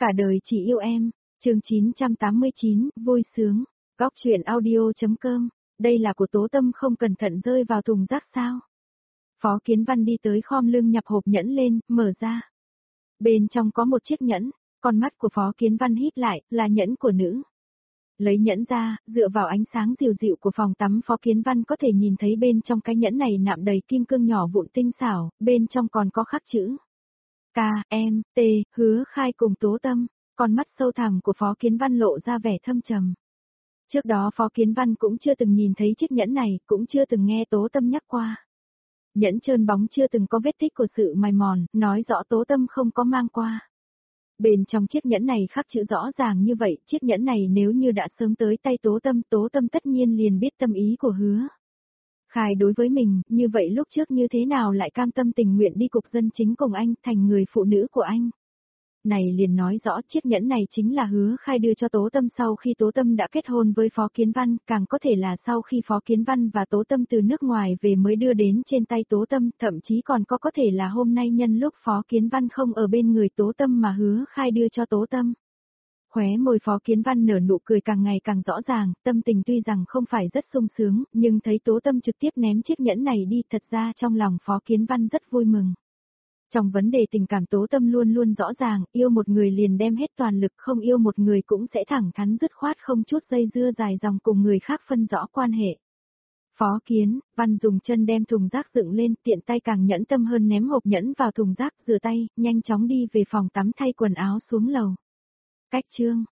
Cả đời chỉ yêu em, chương 989, vui sướng, Góc truyện audio.com, đây là của Tố Tâm không cẩn thận rơi vào thùng rác sao? Phó Kiến Văn đi tới khom lưng nhặt hộp nhẫn lên, mở ra. Bên trong có một chiếc nhẫn, con mắt của Phó Kiến Văn híp lại, là nhẫn của nữ. Lấy nhẫn ra, dựa vào ánh sáng dịu dịu của phòng tắm Phó Kiến Văn có thể nhìn thấy bên trong cái nhẫn này nạm đầy kim cương nhỏ vụn tinh xảo, bên trong còn có khắc chữ. K.M.T. Hứa Khai cùng Tố Tâm, con mắt sâu thẳm của Phó Kiến Văn lộ ra vẻ thâm trầm. Trước đó Phó Kiến Văn cũng chưa từng nhìn thấy chiếc nhẫn này, cũng chưa từng nghe Tố Tâm nhắc qua. Nhẫn trơn bóng chưa từng có vết tích của sự mài mòn, nói rõ Tố Tâm không có mang qua. Bên trong chiếc nhẫn này khắc chữ rõ ràng như vậy, chiếc nhẫn này nếu như đã sớm tới tay Tố Tâm tất nhiên liền biết tâm ý của Hứa Khai đối với mình, như vậy lúc trước như thế nào lại cam tâm tình nguyện đi cục dân chính cùng anh, thành người phụ nữ của anh. Này liền nói rõ chiếc nhẫn này chính là Hứa Khai đưa cho Tố Tâm sau khi Tố Tâm đã kết hôn với Phó Kiến Văn, càng có thể là sau khi Phó Kiến Văn và Tố Tâm từ nước ngoài về mới đưa đến trên tay Tố Tâm, thậm chí còn có thể là hôm nay nhân lúc Phó Kiến Văn không ở bên người Tố Tâm mà Hứa Khai đưa cho Tố Tâm. Khóe môi Phó Kiến Văn nở nụ cười càng ngày càng rõ ràng, tâm tình tuy rằng không phải rất sung sướng, nhưng thấy Tố Tâm trực tiếp ném chiếc nhẫn này đi, thật ra trong lòng Phó Kiến Văn rất vui mừng. Trong vấn đề tình cảm Tố Tâm luôn luôn rõ ràng, yêu một người liền đem hết toàn lực, không yêu một người cũng sẽ thẳng thắn dứt khoát không chút dây dưa dài dòng cùng người khác phân rõ quan hệ. Phó Kiến Văn dùng chân đem thùng rác dựng lên, tiện tay càng nhẫn tâm hơn ném hộp nhẫn vào thùng rác, rửa tay, nhanh chóng đi về phòng tắm thay quần áo xuống lầu. Cách chương